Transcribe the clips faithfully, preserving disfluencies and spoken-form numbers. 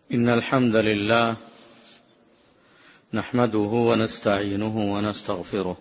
إن الحمد لله نحمده ونستعينه ونستغفره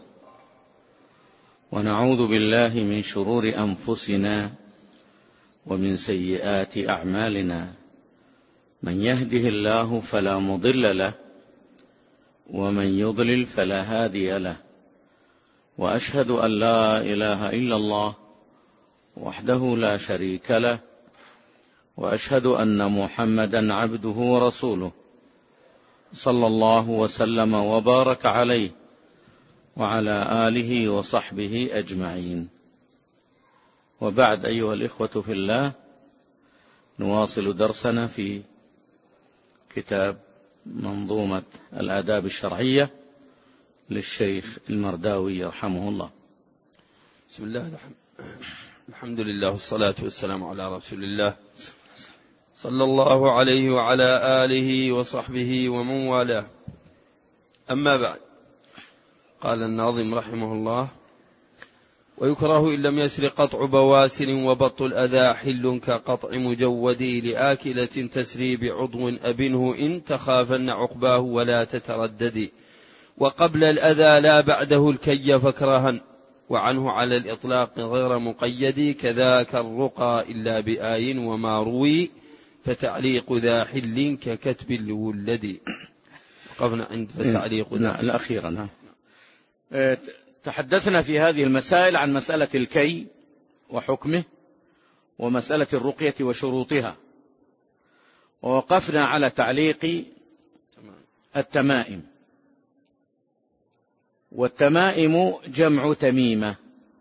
ونعوذ بالله من شرور أنفسنا ومن سيئات أعمالنا. من يهده الله فلا مضل له ومن يضلل فلا هادي له، وأشهد أن لا إله إلا الله وحده لا شريك له، وأشهد أن محمدا عبده ورسوله صلى الله وسلم وبارك عليه وعلى آله وصحبه أجمعين. وبعد، أيها الإخوة في الله، نواصل درسنا في كتاب منظومة الآداب الشرعية للشيخ المرداوي رحمه الله. بسم الله الحمد لله والصلاة والسلام على رسول الله صلى الله عليه وعلى آله وصحبه ومن والاه. أما بعد، قال الناظم رحمه الله: ويكره إن لم يسر قطع بواسر وبط الأذى حل كقطع مجودي لآكلة تسري بعضو أبنه إن تخافن عقباه ولا تترددي، وقبل الأذى لا بعده الكي فاكرها، وعنه على الإطلاق غير مقيد، كذاك الرقى إلا بآي وما روي فتعليق ذا حل ككتب الولد. وقفنا عند فتعليق ذا الأخيرة. نعم. تحدثنا في هذه المسائل عن مسألة الكي وحكمه، ومسألة الرقية وشروطها، ووقفنا على تعليق التمائم. والتمائم جمع تميمة،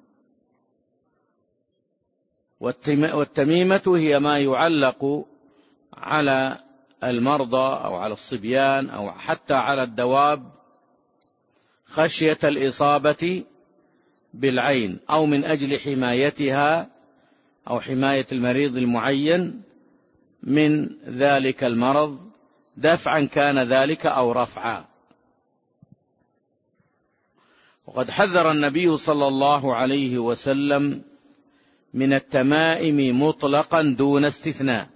والتميمة هي ما يعلق على المرضى أو على الصبيان أو حتى على الدواب خشية الإصابة بالعين، أو من أجل حمايتها أو حماية المريض المعين من ذلك المرض، دفعا كان ذلك أو رفعا. وقد حذر النبي صلى الله عليه وسلم من التمائم مطلقا دون استثناء،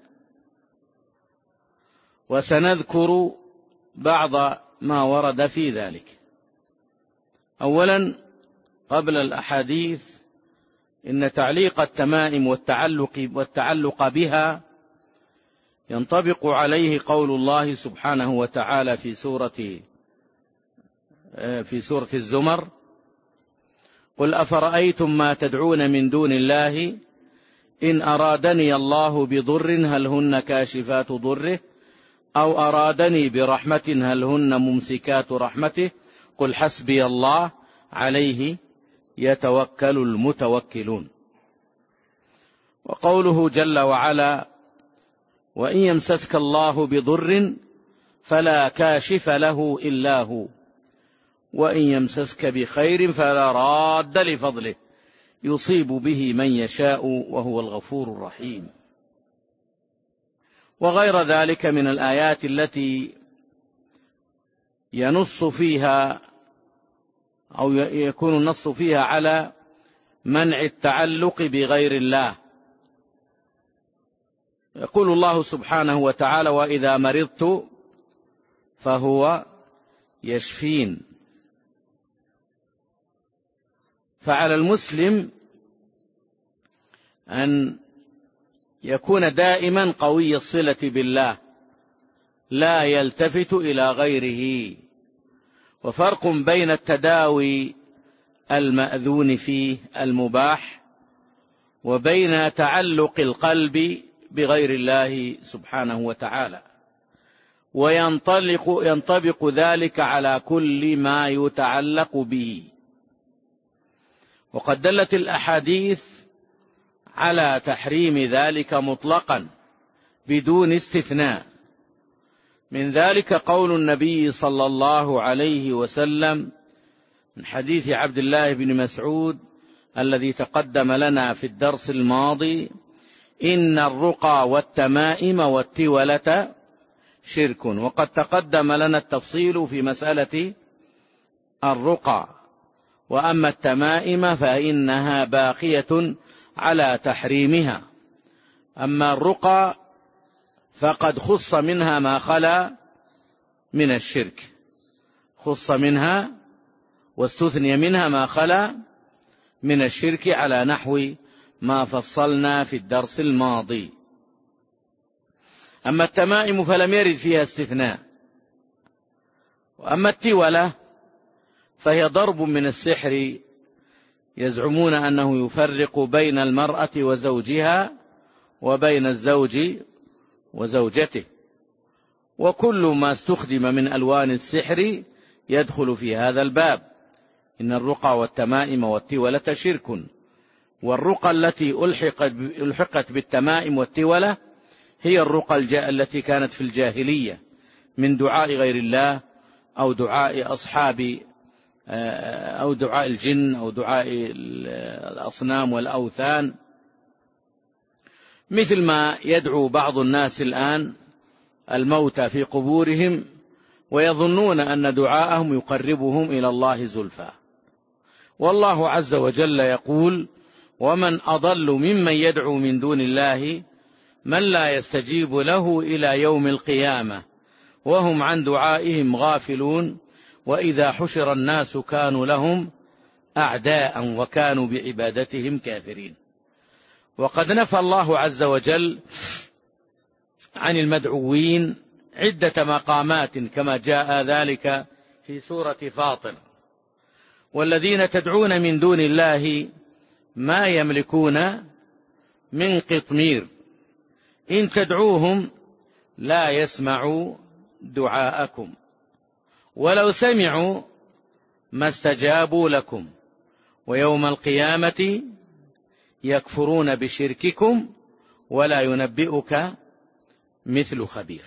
وسنذكر بعض ما ورد في ذلك. أولا، قبل الأحاديث، إن تعليق التمائم والتعلق, والتعلق بها ينطبق عليه قول الله سبحانه وتعالى في سورة في سورة الزمر: قل أفرأيتم ما تدعون من دون الله إن أرادني الله بضر هل هن كاشفات ضره أو أرادني برحمة هل هن ممسكات رحمته قل حسبي الله عليه يتوكل المتوكلون. وقوله جل وعلا: وإن يمسسك الله بضر فلا كاشف له إلا هو وإن يمسسك بخير فلا راد لفضله يصيب به من يشاء وهو الغفور الرحيم. وغير ذلك من الآيات التي ينص فيها أو يكون النص فيها على منع التعلق بغير الله. يقول الله سبحانه وتعالى: وإذا مرضت فهو يشفين. فعلى المسلم أن يكون دائما قوي الصلة بالله، لا يلتفت إلى غيره. وفرق بين التداوي المأذون فيه المباح وبين تعلق القلب بغير الله سبحانه وتعالى، وينطلق ينطبق ذلك على كل ما يتعلق به. وقد دلت الأحاديث على تحريم ذلك مطلقا بدون استثناء. من ذلك قول النبي صلى الله عليه وسلم من حديث عبد الله بن مسعود الذي تقدم لنا في الدرس الماضي: إن الرقى والتمائم والتولة شرك. وقد تقدم لنا التفصيل في مسألة الرقى، وأما التمائم فإنها باقية على تحريمها. أما الرقى فقد خص منها ما خلا من الشرك، خص منها واستثني منها ما خلا من الشرك على نحو ما فصلنا في الدرس الماضي. أما التمائم فلم يرد فيها استثناء. وأما التولة فهي ضرب من السحر يزعمون أنه يفرق بين المرأة وزوجها وبين الزوج وزوجته، وكل ما استخدم من ألوان السحر يدخل في هذا الباب. إن الرقى والتمائم والتولة شرك، والرقى التي ألحقت بالتمائم والتولة هي الرقى التي كانت في الجاهلية من دعاء غير الله أو دعاء أصحاب أو دعاء الجن أو دعاء الأصنام والأوثان، مثل ما يدعو بعض الناس الآن الموتى في قبورهم ويظنون أن دعاءهم يقربهم إلى الله زلفى. والله عز وجل يقول: ومن أضل ممن يدعو من دون الله من لا يستجيب له إلى يوم القيامة وهم عن دعائهم غافلون وإذا حشر الناس كانوا لهم أعداء وكانوا بعبادتهم كافرين. وقد نفى الله عز وجل عن المدعوين عدة مقامات كما جاء ذلك في سورة فاطر: والذين تدعون من دون الله ما يملكون من قطمير إن تدعوهم لا يسمعوا دعاءكم ولو سمعوا ما استجابوا لكم ويوم القيامة يكفرون بشرككم ولا ينبئك مثل خبير.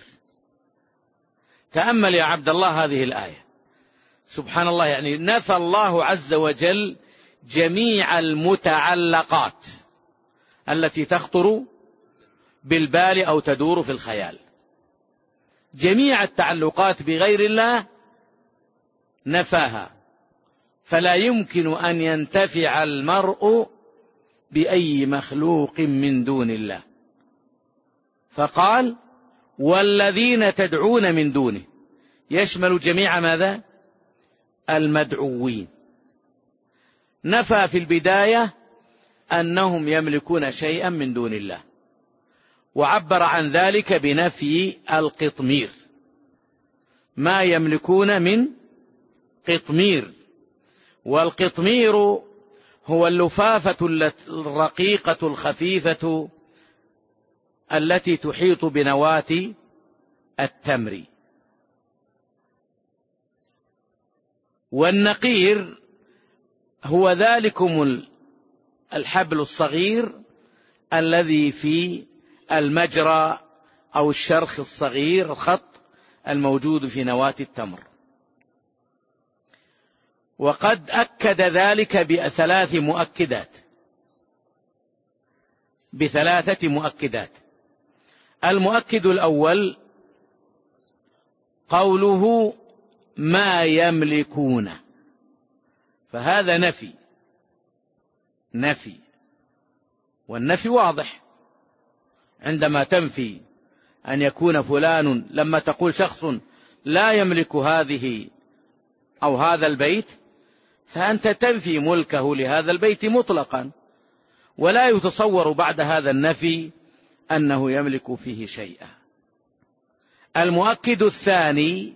تأمل يا عبد الله هذه الآية، سبحان الله، يعني نفى الله عز وجل جميع المتعلقات التي تخطر بالبال أو تدور في الخيال. جميع التعلقات بغير الله نفاها، فلا يمكن أن ينتفع المرء بأي مخلوق من دون الله. فقال: والذين تدعون من دونه، يشمل جميع ماذا؟ المدعوين. نفى في البداية أنهم يملكون شيئا من دون الله، وعبر عن ذلك بنفي القطمير، ما يملكون من قطمير. والقطمير هو اللفافة الرقيقة الخفيفة التي تحيط بنواة التمر. والنقير هو ذلكم الحبل الصغير الذي في المجرى أو الشرخ الصغير، الخط الموجود في نواة التمر. وقد أكد ذلك بثلاث مؤكدات بثلاثة مؤكدات. المؤكد الأول قوله ما يملكون، فهذا نفي نفي والنفي واضح. عندما تنفي أن يكون فلان، لما تقول شخص لا يملك هذه أو هذا البيت، فأنت تنفي ملكه لهذا البيت مطلقا، ولا يتصور بعد هذا النفي أنه يملك فيه شيئا. المؤكد الثاني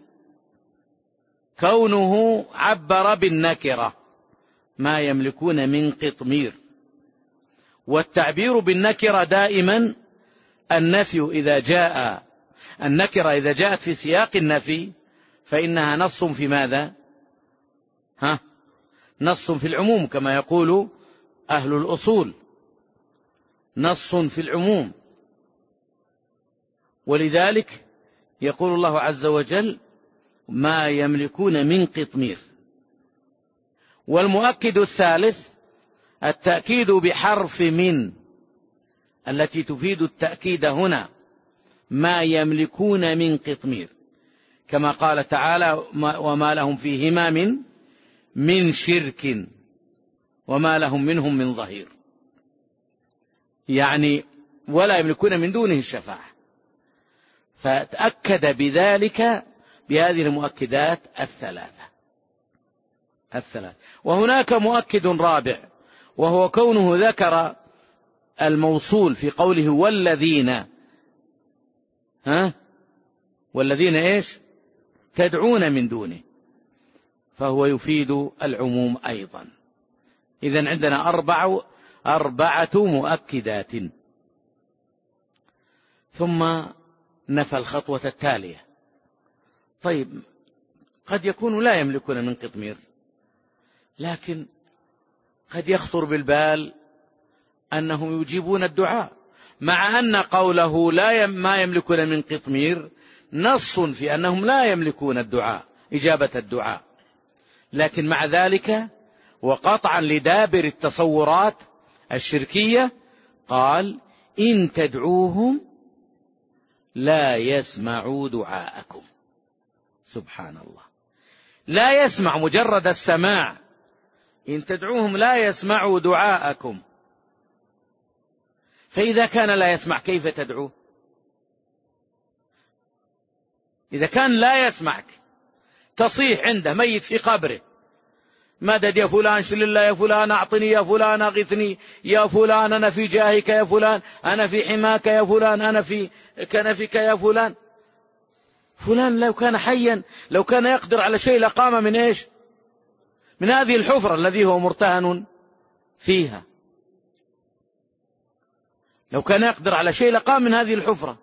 كونه عبر بالنكرة ما يملكون من قطمير، والتعبير بالنكرة دائما النفي إذا جاء النكرة إذا جاءت في سياق النفي فإنها نص في ماذا؟ ها؟ نص في العموم، كما يقول أهل الأصول، نص في العموم. ولذلك يقول الله عز وجل ما يملكون من قطمير. والمؤكد الثالث التأكيد بحرف من التي تفيد التأكيد هنا، ما يملكون من قطمير، كما قال تعالى وما لهم فيهما من من شرك وما لهم منهم من ظهير، يعني ولا يملكون من دونه الشفاعة. فتأكد بذلك بهذه المؤكدات الثلاثة الثلاث. وهناك مؤكد رابع، وهو كونه ذكر الموصول في قوله والذين ها والذين إيش تدعون من دونه، فهو يفيد العموم أيضا. إذن عندنا أربع أربعة مؤكدات. ثم نفى الخطوة التالية. طيب قد يكون لا يملكون من قطمير، لكن قد يخطر بالبال أنهم يجيبون الدعاء، مع أن قوله لا يم ما يملكون من قطمير نص في أنهم لا يملكون الدعاء إجابة الدعاء، لكن مع ذلك وقطعا لدابر التصورات الشركية قال إن تدعوهم لا يسمعوا دعاءكم. سبحان الله، لا يسمع، مجرد السماع. إن تدعوهم لا يسمعوا دعاءكم، فإذا كان لا يسمع كيف تدعوه؟ إذا كان لا يسمعك تصيح عنده ميت في قبره مدد يا فلان، شل الله يا فلان، أعطني يا فلان، أغثني يا فلان، أنا في جاهك يا فلان، أنا في حماك يا فلان، أنا في كنفك يا فلان. فلان لو كان حيا، لو كان يقدر على شيء لقام من إيش؟ من هذه الحفرة الذي هو مرتهن فيها. لو كان يقدر على شيء لقام من هذه الحفرة،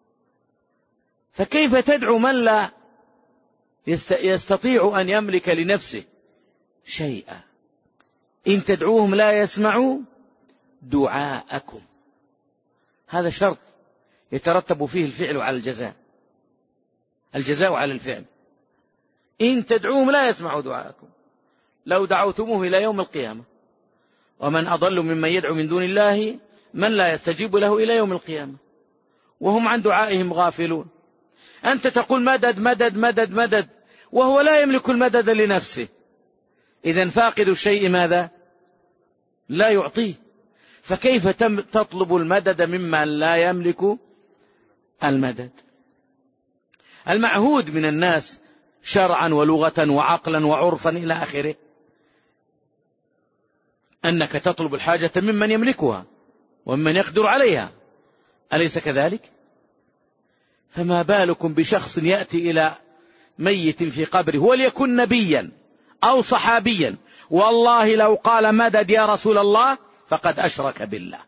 فكيف تدعو من لا يستطيع أن يملك لنفسه شيئا؟ إن تدعوهم لا يسمعوا دعاءكم، هذا شرط يترتب فيه الفعل على الجزاء، الجزاء على الفعل. إن تدعوهم لا يسمعوا دعاءكم لو دعوتموه إلى يوم القيامة، ومن أضل ممن يدعو من دون الله من لا يستجيب له إلى يوم القيامة وهم عن دعائهم غافلون. أنت تقول مدد مدد مدد مدد وهو لا يملك المدد لنفسه، إذن فاقد الشيء ماذا؟ لا يعطيه. فكيف تطلب المدد ممن لا يملك المدد؟ المعهود من الناس شرعا ولغة وعقلا وعرفا إلى آخره أنك تطلب الحاجة ممن يملكها ومن يقدر عليها، أليس كذلك؟ فما بالكم بشخص يأتي إلى ميت في قبره وليكن نبيا أو صحابيا، والله لو قال مدد يا رسول الله فقد أشرك بالله،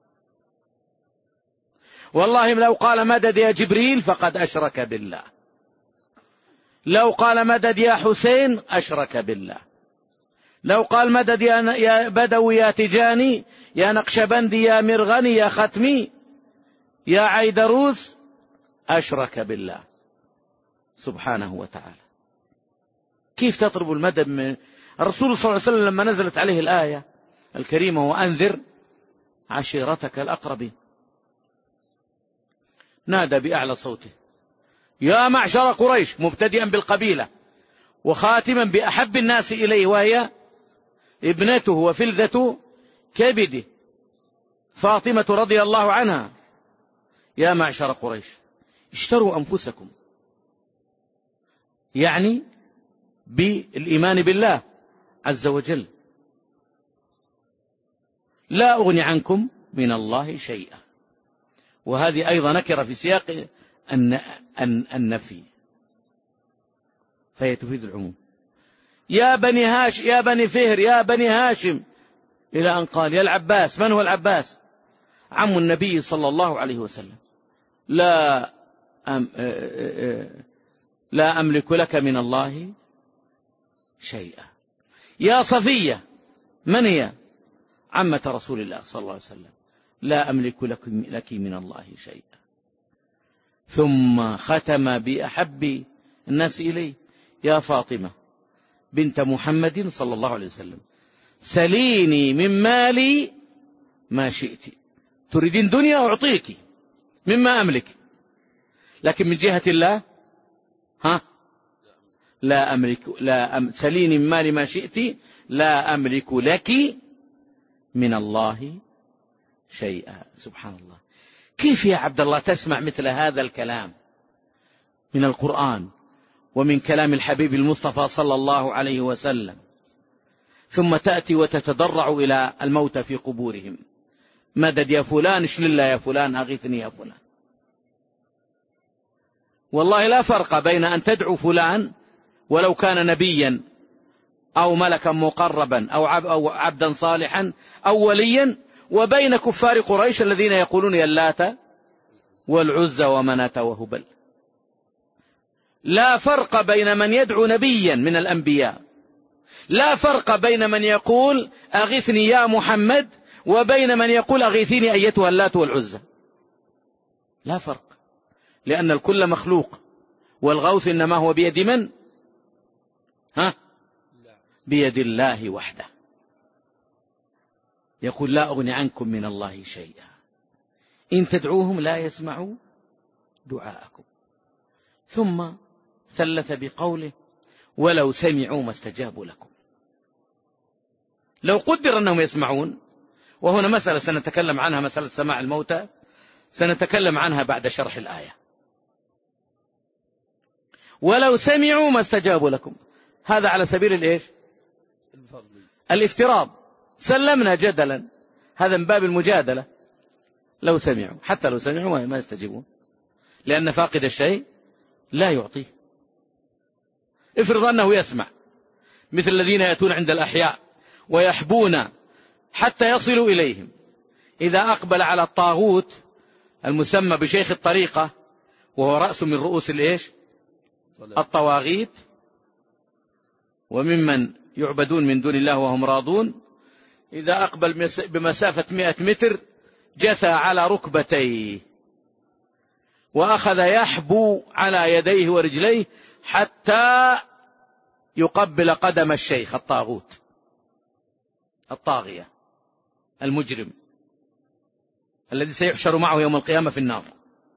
والله لو قال مدد يا جبريل فقد أشرك بالله، لو قال مدد يا حسين أشرك بالله، لو قال مدد يا بدوي يا تجاني يا نقشبندي يا مرغني يا ختمي يا عيدروس أشرك بالله سبحانه وتعالى. كيف تطلب المدد من الرسول صلى الله عليه وسلم لما نزلت عليه الآية الكريمة وأنذر عشيرتك الأقربين نادى بأعلى صوته يا معشر قريش، مبتدئا بالقبيلة وخاتما بأحب الناس إليه وهي ابنته وفلذة كبده فاطمة رضي الله عنها، يا معشر قريش اشتروا أنفسكم، يعني بالإيمان بالله عز وجل، لا أغني عنكم من الله شيئا. وهذه أيضا نكرة في سياق النفي فهي تفيد العموم. يا بني هاشم يا بني فهر يا بني هاشم، إلى أن قال يا العباس. من هو العباس؟ عم النبي صلى الله عليه وسلم. لا أم لا أملك لك من الله شيئا. يا صفية، من هي؟ عمة رسول الله صلى الله عليه وسلم. لا أملك لك من الله شيئا. ثم ختم بأحب الناس إليه يا فاطمة بنت محمد صلى الله عليه وسلم، سليني من مالي ما شئت، تريدين دنيا أعطيك مما أملك، لكن من جهة الله ها لا أملك، لا أم سليني من مالي ما شئت لا أملك لك من الله شيئا. سبحان الله، كيف يا عبد الله تسمع مثل هذا الكلام من القرآن ومن كلام الحبيب المصطفى صلى الله عليه وسلم، ثم تأتي وتتضرع إلى الموتى في قبورهم: مدد يا فلان، اشل الله يا فلان، أغثني يا فلان. والله لا فرق بين أن تدعو فلان ولو كان نبيا أو ملكا مقربا أو عبدا صالحا أو وليا، وبين كفار قريش الذين يقولون يا اللات والعزى ومناة وهبل. لا فرق بين من يدعو نبيا من الأنبياء، لا فرق بين من يقول أغثني يا محمد وبين من يقول أغثيني أيتها اللات والعزى. لا فرق، لأن الكل مخلوق، والغوث إنما هو بيد من؟ ها؟ بيد الله وحده. يقول لا أغني عنكم من الله شيئا إن تدعوهم لا يسمعوا دعاءكم. ثم ثلث بقوله: ولو سمعوا ما استجابوا لكم. لو قدر أنهم يسمعون، وهنا مسألة سنتكلم عنها، مسألة سماع الموتى سنتكلم عنها بعد شرح الآية. ولو سمعوا ما استجابوا لكم، هذا على سبيل الإيش؟ الافتراض. سلمنا جدلا، هذا من باب المجادلة. لو سمعوا، حتى لو سمعوا ما يستجيبون، لأن فاقد الشيء لا يعطيه. افرض أنه يسمع، مثل الذين يأتون عند الأحياء ويحبون حتى يصلوا إليهم. إذا أقبل على الطاغوت المسمى بشيخ الطريقة، وهو رأس من رؤوس الإيش؟ الطواغيت، وممن يعبدون من دون الله وهم راضون، إذا أقبل بمسافة مئة متر جثى على ركبتيه وأخذ يحبو على يديه ورجليه حتى يقبل قدم الشيخ الطاغوت الطاغية المجرم الذي سيحشر معه يوم القيامة في النار،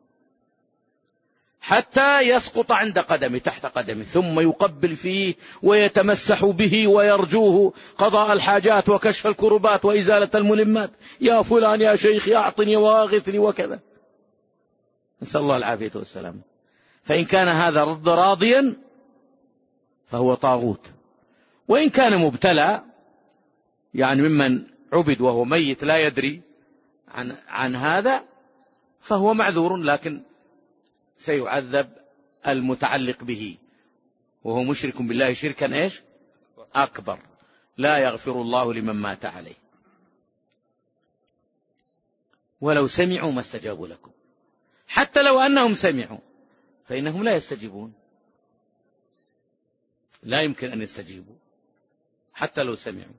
حتى يسقط عند قدمه، تحت قدمه، ثم يقبل فيه ويتمسح به ويرجوه قضاء الحاجات وكشف الكربات وإزالة الملمات. يا فلان يا شيخ أعطني واغثني وكذا. نسأل الله العافية والسلام. فإن كان هذا رد راضيا فهو طاغوت، وإن كان مبتلى، يعني ممن عبد وهو ميت لا يدري عن, عن هذا، فهو معذور، لكن سيعذب المتعلق به، وهو مشرك بالله شركا إيش؟ أكبر، لا يغفر الله لمن مات عليه. ولو سمعوا ما استجابوا لكم. حتى لو أنهم سمعوا فإنهم لا يستجيبون، لا يمكن أن يستجيبوا حتى لو سمعوا.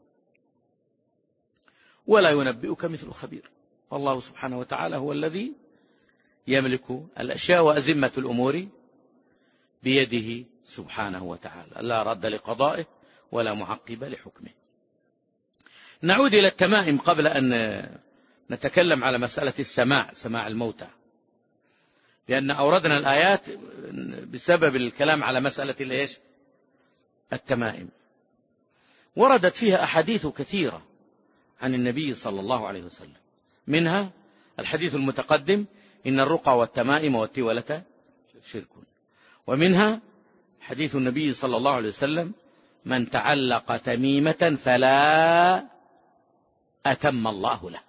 ولا ينبئك مثل خبير. والله سبحانه وتعالى هو الذي يملك الأشياء، وأزمة الأمور بيده سبحانه وتعالى، لا رد لقضائه ولا معقب لحكمه. نعود إلى التمائم قبل أن نتكلم على مسألة السماع، سماع الموتى، لأن أوردنا الآيات بسبب الكلام على مسألة الإيش؟ التمائم. وردت فيها أحاديث كثيرة عن النبي صلى الله عليه وسلم، منها الحديث المتقدم: إن الرقى والتمائم والتولة شرك. ومنها حديث النبي صلى الله عليه وسلم: من تعلق تميمة فلا أتم الله له.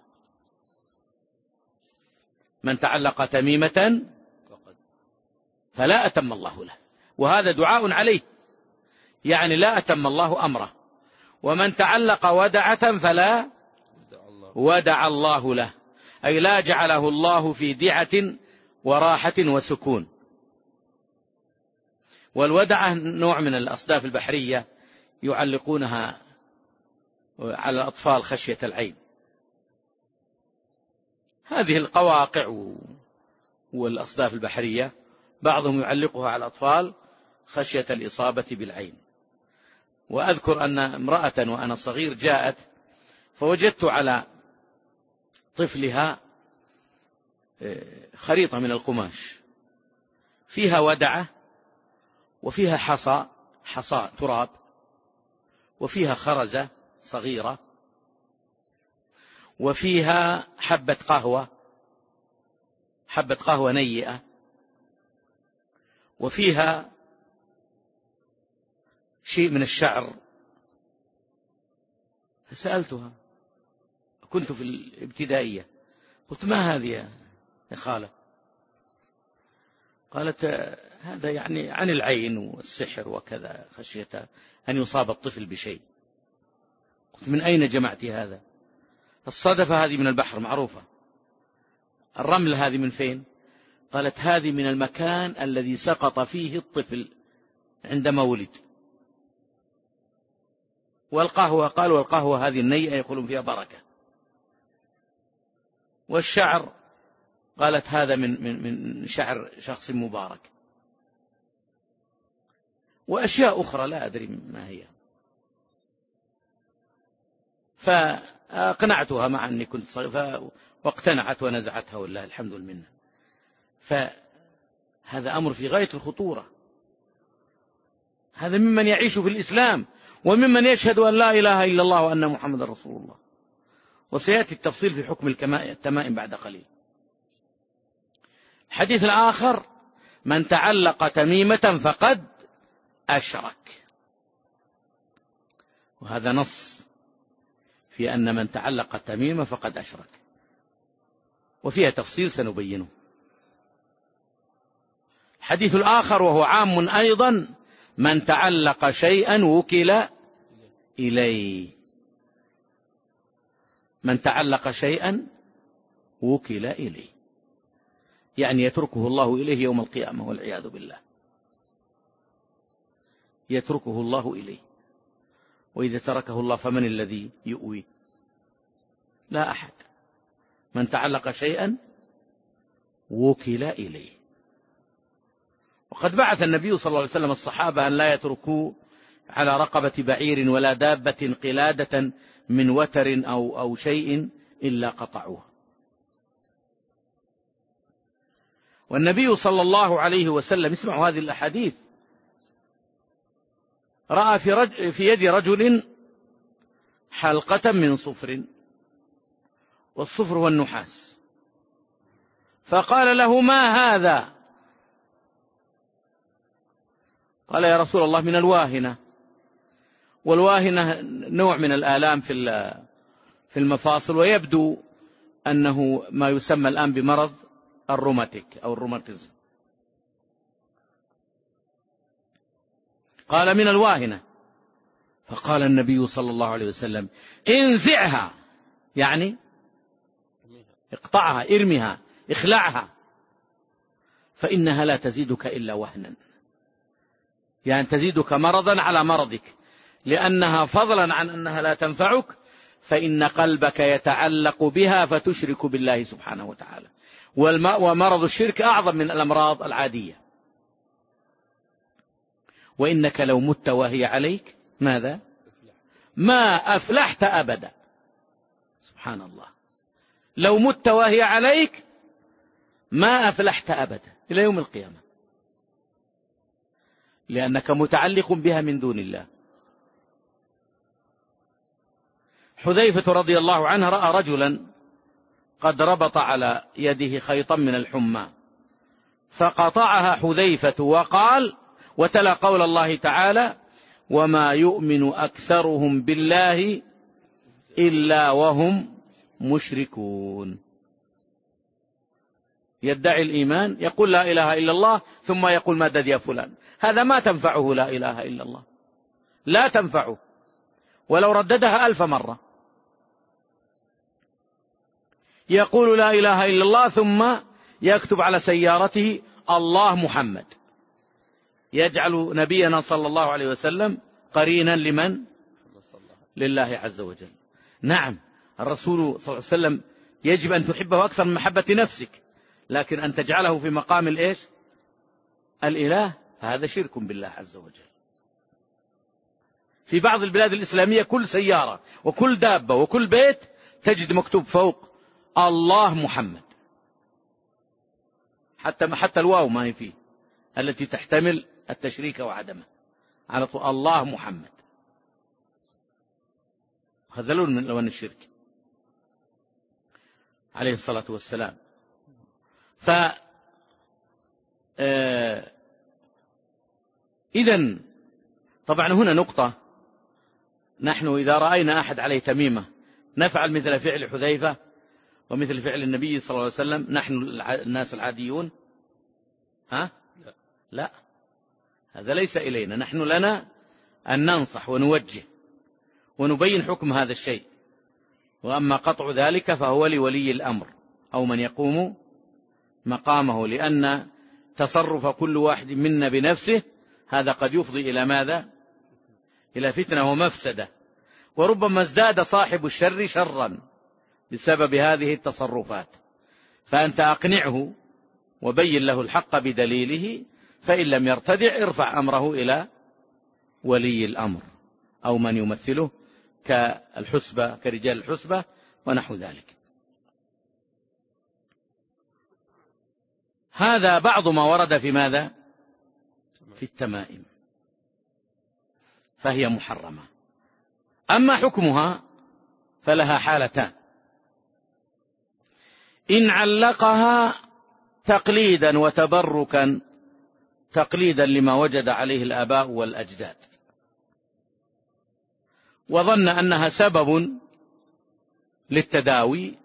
من تعلق تميمة فلا أتم الله له، وهذا دعاء عليه، يعني لا أتم الله أمره. ومن تعلق ودعة فلا ودع الله له، أي لا جعله الله في دعة وراحة وسكون. والودعة نوع من الأصداف البحرية يعلقونها على الأطفال خشية العين. هذه القواقع والأصداف البحرية بعضهم يعلقها على الأطفال خشية الإصابة بالعين. وأذكر أن امرأة وأنا صغير جاءت فوجدت على طفلها خريطة من القماش فيها ودعة، وفيها حصى حصى تراب، وفيها خرزة صغيرة، وفيها حبة قهوة حبة قهوة نيئة، وفيها شيء من الشعر، فسألتها، كنت في الابتدائية، قلت: ما هذه يا خالة؟ قالت: هذا يعني عن العين والسحر وكذا، خشية أن يصاب الطفل بشيء. قلت: من أين جمعت هذا؟ الصدفة هذه من البحر معروفة. الرمل هذه من فين؟ قالت: هذه من المكان الذي سقط فيه الطفل عندما ولد. والقهوة، قال: والقهوة هذه النيئة يقولون فيها بركة. والشعر، قالت: هذا من من من شعر شخص مبارك. وأشياء أخرى لا أدري ما هي. فأقنعتها مع أني كنت صغير، واقتنعت ونزعتها والله الحمد لله. فهذا أمر في غاية الخطورة. هذا ممن يعيش في الإسلام وممن يشهد أن لا إله إلا الله وأن محمد رسول الله. وسيأتي التفصيل في حكم التمائم بعد قليل. الحديث الآخر: من تعلق تميمة فقد أشرك. وهذا نص في أن من تعلق تميمة فقد أشرك، وفيها تفصيل سنبينه. الحديث الآخر وهو عام أيضا: من تعلق شيئا وكل إليه. من تعلق شيئا وكل إليه، يعني يتركه الله إليه يوم القيامة والعياذ بالله. يتركه الله إليه. وإذا تركه الله فمن الذي يؤوي؟ لا أحد. من تعلق شيئا وكل إليه. وقد بعث النبي صلى الله عليه وسلم الصحابة أن لا يتركوا على رقبة بعير ولا دابة قلادة من وتر أو, أو شيء إلا قطعوها. والنبي صلى الله عليه وسلم، اسمعوا هذه الأحاديث، رأى في, رج في يد رجل حلقة من صفر، والصفر هو النحاس، فقال له: ما هذا؟ قال: يا رسول الله، من الواهنة. والواهنة نوع من الآلام في في المفاصل، ويبدو أنه ما يسمى الآن بمرض الروماتيك أو الروماتيزم. قال: من الواهنة. فقال النبي صلى الله عليه وسلم: انزعها، يعني اقطعها، ارمها، اخلعها، فإنها لا تزيدك إلا وهنا، يعني تزيدك مرضا على مرضك، لأنها فضلا عن أنها لا تنفعك فإن قلبك يتعلق بها فتشرك بالله سبحانه وتعالى. ومرض الشرك أعظم من الأمراض العادية. وإنك لو مت وهي عليك ماذا؟ ما أفلحت أبدا. سبحان الله. لو مت وهي عليك ما أفلحت أبدا إلى يوم القيامة، لأنك متعلق بها من دون الله. حذيفة رضي الله عنه رأى رجلا قد ربط على يده خيطا من الحمى، فقطعها حذيفة وقال، وتلا قول الله تعالى: وما يؤمن أكثرهم بالله إلا وهم مشركون. يدعي الإيمان، يقول لا إله إلا الله، ثم يقول مدد يا فلان. هذا ما تنفعه لا إله إلا الله، لا تنفعه ولو رددها ألف مرة. يقول لا إله إلا الله ثم يكتب على سيارته الله محمد، يجعل نبينا صلى الله عليه وسلم قرينا لمن؟ لله عز وجل. نعم، الرسول صلى الله عليه وسلم يجب أن تحبه أكثر من محبة نفسك، لكن أن تجعله في مقام الإيش؟ الإله، هذا شرك بالله عز وجل. في بعض البلاد الإسلامية كل سيارة وكل دابة وكل بيت تجد مكتوب فوق الله محمد، حتى حتى الواو ما هي فيه التي تحتمل التشريك وعدمه، على طول الله محمد. هذا لون من لون الشرك عليه الصلاة والسلام. ف إذن طبعا هنا نقطة، نحن إذا رأينا أحد عليه تميمة نفعل مثل فعل حذيفة ومثل فعل النبي صلى الله عليه وسلم نحن الناس العاديون؟ ها؟ لا، هذا ليس إلينا، نحن لنا أن ننصح ونوجه ونبين حكم هذا الشيء، وأما قطع ذلك فهو لولي الأمر أو من يقوم مقامه، لأن تصرف كل واحد منا بنفسه هذا قد يفضي إلى ماذا؟ إلى فتنة ومفسدة، وربما ازداد صاحب الشر شرا بسبب هذه التصرفات. فأنت أقنعه وبين له الحق بدليله، فإن لم يرتدع ارفع أمره إلى ولي الأمر أو من يمثله كالحسبة كرجال الحسبة ونحو ذلك. هذا بعض ما ورد في ماذا؟ في التمائم، فهي محرمة. أما حكمها فلها حالتان: إن علقها تقليدا وتبركا، تقليدا لما وجد عليه الآباء والأجداد، وظن أنها سبب للتداوي،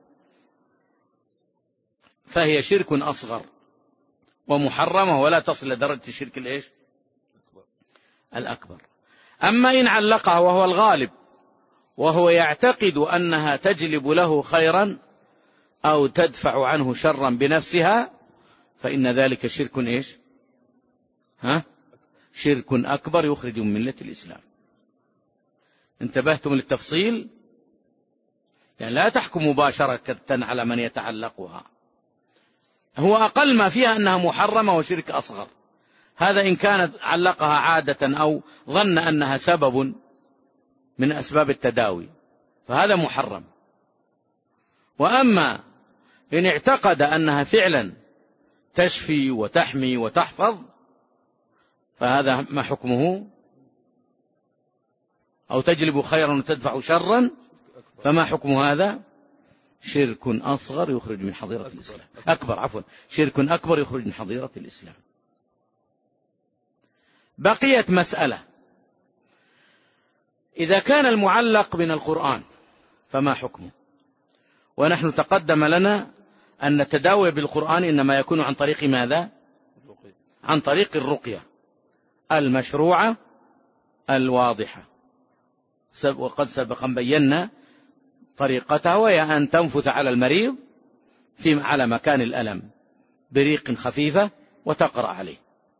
فهي شرك أصغر ومحرمة ولا تصل لدرجة الشرك الإيش؟ الأكبر. أما إن علقها وهو الغالب، وهو يعتقد أنها تجلب له خيرا أو تدفع عنه شرا بنفسها، فإن ذلك شرك إيش؟ ها؟ شرك أكبر يخرج من ملة الإسلام. انتبهتم للتفصيل؟ يعني لا تحكم مباشرة على من يتعلقها، هو أقل ما فيها أنها محرمة وشرك أصغر، هذا إن كانت علقها عادة أو ظن أنها سبب من أسباب التداوي فهذا محرم. وأما إن اعتقد أنها فعلا تشفي وتحمي وتحفظ فهذا ما حكمه؟ أو تجلب خيرا وتدفع شرا، فما حكم هذا؟ شرك أصغر يخرج من حظيرة الإسلام، أكبر عفوا شرك أكبر يخرج من حظيرة الإسلام. بقيت مسألة: إذا كان المعلق من القرآن فما حكمه؟ ونحن تقدم لنا أن التداوي بالقرآن إنما يكون عن طريق ماذا؟ عن طريق الرقية المشروعة الواضحة، وقد سبق أن بينا طريقتها، وهي أن تنفث على المريض في على مكان الألم بريق خفيفة وتقرأ عليه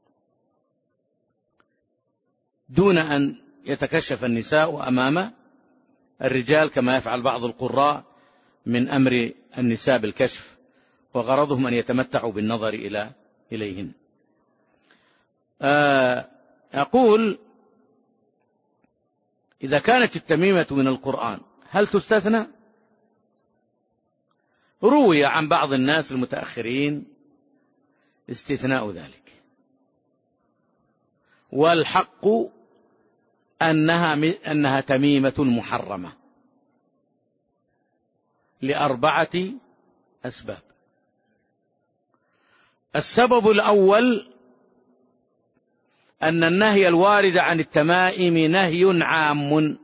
دون أن يتكشف النساء أمام الرجال كما يفعل بعض القراء من أمر النساء بالكشف، وغرضهم أن يتمتعوا بالنظر إلى إليهن. أقول إذا كانت التميمة من القرآن هل تستثنى؟ روي عن بعض الناس المتأخرين استثناء ذلك، والحق أنها أنها تميمة محرمة لأربعة أسباب. السبب الأول أن النهي الوارد عن التمائم نهي عام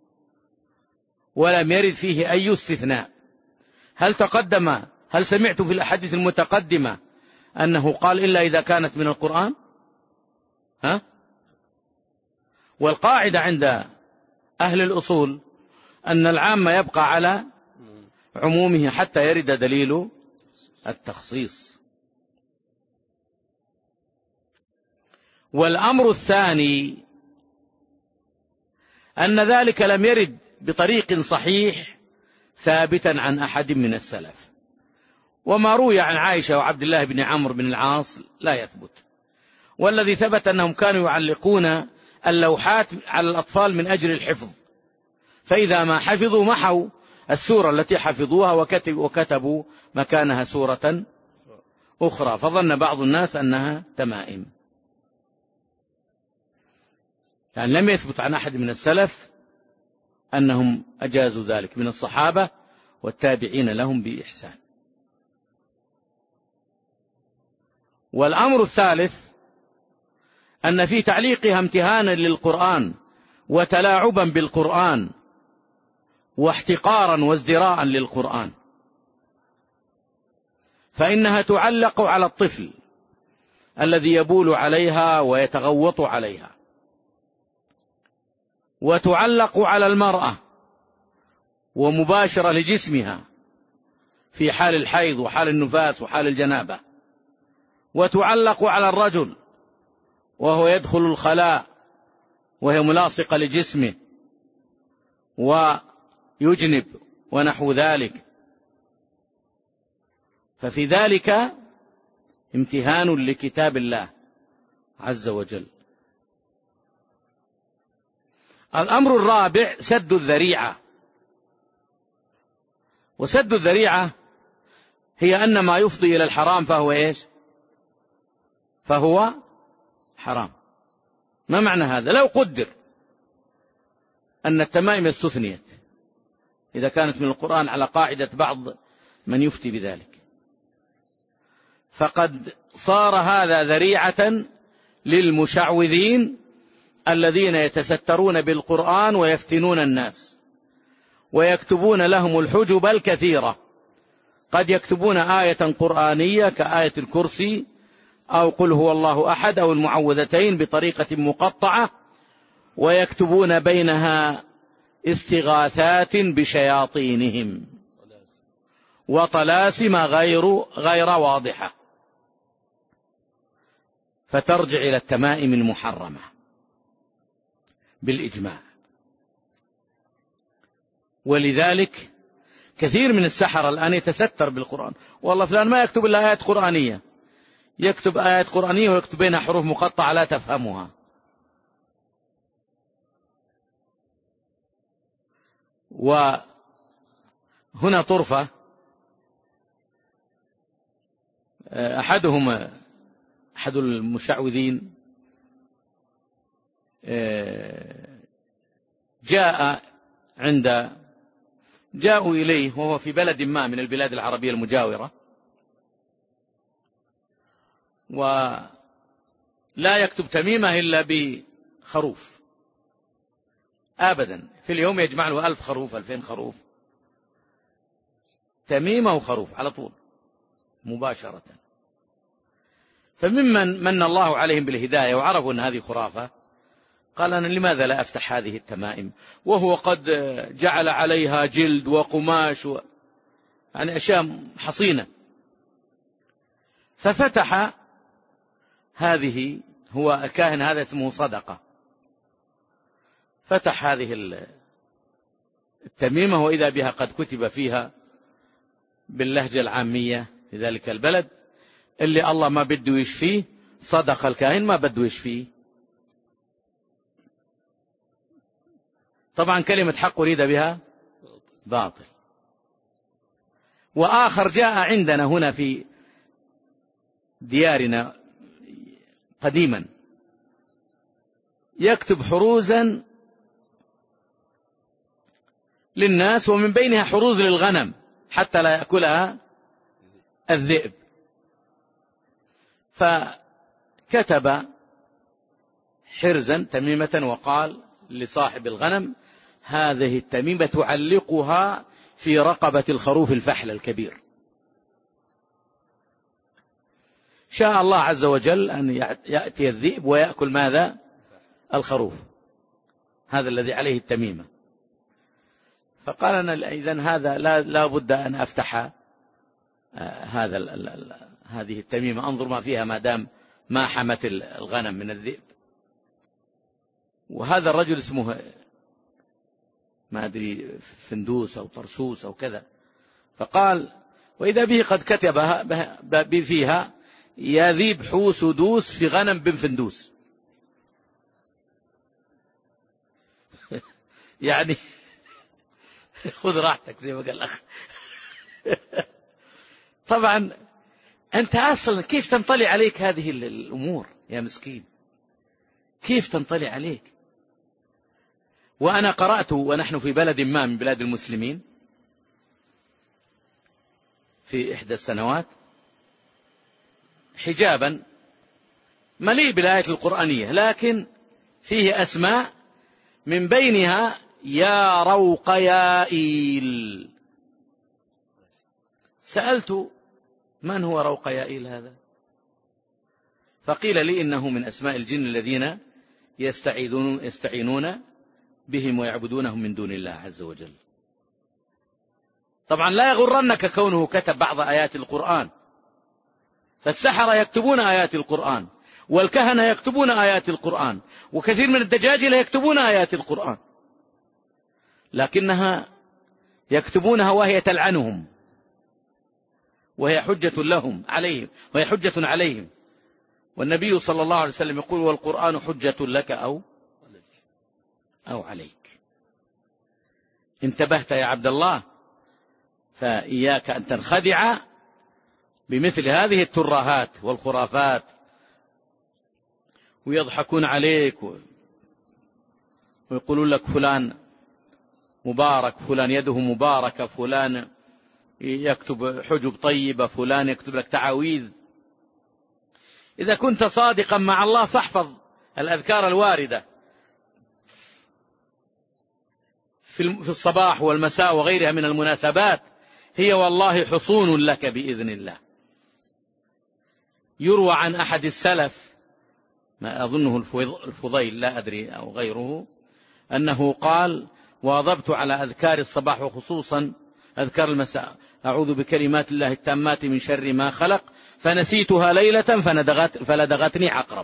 ولم يرد فيه أي استثناء. هل تقدم هل سمعت في الأحاديث المتقدمة أنه قال إلا إذا كانت من القرآن؟ ها؟ والقاعدة عند أهل الأصول أن العام يبقى على عمومه حتى يرد دليل التخصيص. والأمر الثاني أن ذلك لم يرد بطريق صحيح ثابتا عن أحد من السلف، وما روي عن عائشة وعبد الله بن عمرو بن العاص لا يثبت، والذي ثبت أنهم كانوا يعلقون اللوحات على الأطفال من أجل الحفظ، فإذا ما حفظوا محوا السورة التي حفظوها وكتبوا مكانها سورة أخرى، فظن بعض الناس أنها تمائم. يعني لم يثبت عن أحد من السلف أنهم أجازوا ذلك من الصحابة والتابعين لهم بإحسان. والأمر الثالث أن في تعليقها امتهانا للقرآن وتلاعبا بالقرآن واحتقارا وازدراء للقرآن، فإنها تعلق على الطفل الذي يبول عليها ويتغوط عليها، وتعلق على المرأة ومباشرة لجسمها في حال الحيض وحال النفاس وحال الجنابة، وتعلق على الرجل وهو يدخل الخلاء وهي ملاصقة لجسمه ويجنب ونحو ذلك. ففي ذلك امتهان لكتاب الله عز وجل. الأمر الرابع سد الذريعة. وسد الذريعة هي أن ما يفضي إلى الحرام فهو إيش؟ فهو حرام. ما معنى هذا؟ لو قدر أن التمائم استثنيت إذا كانت من القرآن على قاعدة بعض من يفتي بذلك، فقد صار هذا ذريعة للمشعوذين الذين يتسترون بالقرآن ويفتنون الناس ويكتبون لهم الحجب الكثيرة. قد يكتبون آية قرآنية كآية الكرسي أو قل هو الله أحد أو المعوذتين بطريقة مقطعة، ويكتبون بينها استغاثات بشياطينهم وطلاسم غير غير واضحة، فترجع إلى التمائم المحرمة بالإجماع. ولذلك كثير من السحرة الآن يتستر بالقرآن، والله فلان ما يكتب إلا آيات قرآنية، يكتب آيات قرآنية ويكتب بينها حروف مقطعة لا تفهمها. وهنا طرفة، أحدهم أحد المشعوذين جاء عند جاءوا إليه وهو في بلد ما من البلاد العربية المجاورة، ولا يكتب تميمة إلا بخروف أبدا، في اليوم يجمع له ألف خروف ألفين خروف، تميمة وخروف على طول مباشرة. فممن من الله عليهم بالهداية وعرفوا أن هذه خرافة قال أنا لماذا لا أفتح هذه التمائم وهو قد جعل عليها جلد وقماش و... يعني أشياء حصينة. ففتح هذه، هو الكاهن هذا اسمه صدقة، فتح هذه التميمة وإذا بها قد كتب فيها باللهجة العامية في ذلك البلد اللي الله ما بده يشفيه، صدق الكاهن ما بده يشفيه. طبعا كلمة حق أريد بها باطل. وآخر جاء عندنا هنا في ديارنا قديما يكتب حروزا للناس ومن بينها حروز للغنم حتى لا يأكلها الذئب، فكتب حرزا تميمة وقال لصاحب الغنم هذه التميمة تعلقها في رقبة الخروف الفحل الكبير، شاء الله عز وجل أن يأتي الذئب ويأكل ماذا؟ الخروف، هذا الذي عليه التميمة. فقال أنا إذن هذا لا, لا بد أن أفتح هذا هذه التميمة أنظر ما فيها ما دام ما حمت الغنم من الذئب. وهذا الرجل اسمه ما أدري فندوس أو طرسوس أو كذا، فقال وإذا به قد كتب فيها يا ذيب حوس دوس في غنم بن فندوس يعني خذ راحتك زي ما قال الأخ. طبعا أنت أصلا كيف تنطلع عليك هذه الأمور يا مسكين، كيف تنطلع عليك؟ وأنا قرأت ونحن في بلد ما من بلاد المسلمين في إحدى السنوات حجابا مليء بالآيات القرآنية، لكن فيه أسماء من بينها يا روق يا إيل. سألت من هو روق يا إيل هذا؟ فقيل لي إنه من أسماء الجن الذين يستعيذون يستعينون بهم ويعبدونهم من دون الله عز وجل. طبعا لا يغرنك كونه كتب بعض آيات القرآن، فالسحرة يكتبون آيات القرآن، والكهنة يكتبون آيات القرآن، وكثير من الدجاجلة يكتبون آيات القرآن، لكنها يكتبونها وهي تلعنهم، وهي حجة لهم عليهم، وهي حجة عليهم. والنبي صلى الله عليه وسلم يقول والقرآن حجة لك أو أو عليك. انتبهت يا عبد الله، فإياك أن تنخدع بمثل هذه الترهات والخرافات، ويضحكون عليك ويقولون لك فلان مبارك، فلان يده مباركة، فلان يكتب حجب طيبة، فلان يكتب لك تعاويذ. إذا كنت صادقا مع الله فاحفظ الأذكار الواردة في الصباح والمساء وغيرها من المناسبات، هي والله حصون لك بإذن الله. يروى عن أحد السلف، ما أظنه الفضيل لا أدري أو غيره، أنه قال واظبت على أذكار الصباح وخصوصا أذكار المساء، أعوذ بكلمات الله التامات من شر ما خلق، فنسيتها ليلة فندغت فلدغتني عقرب.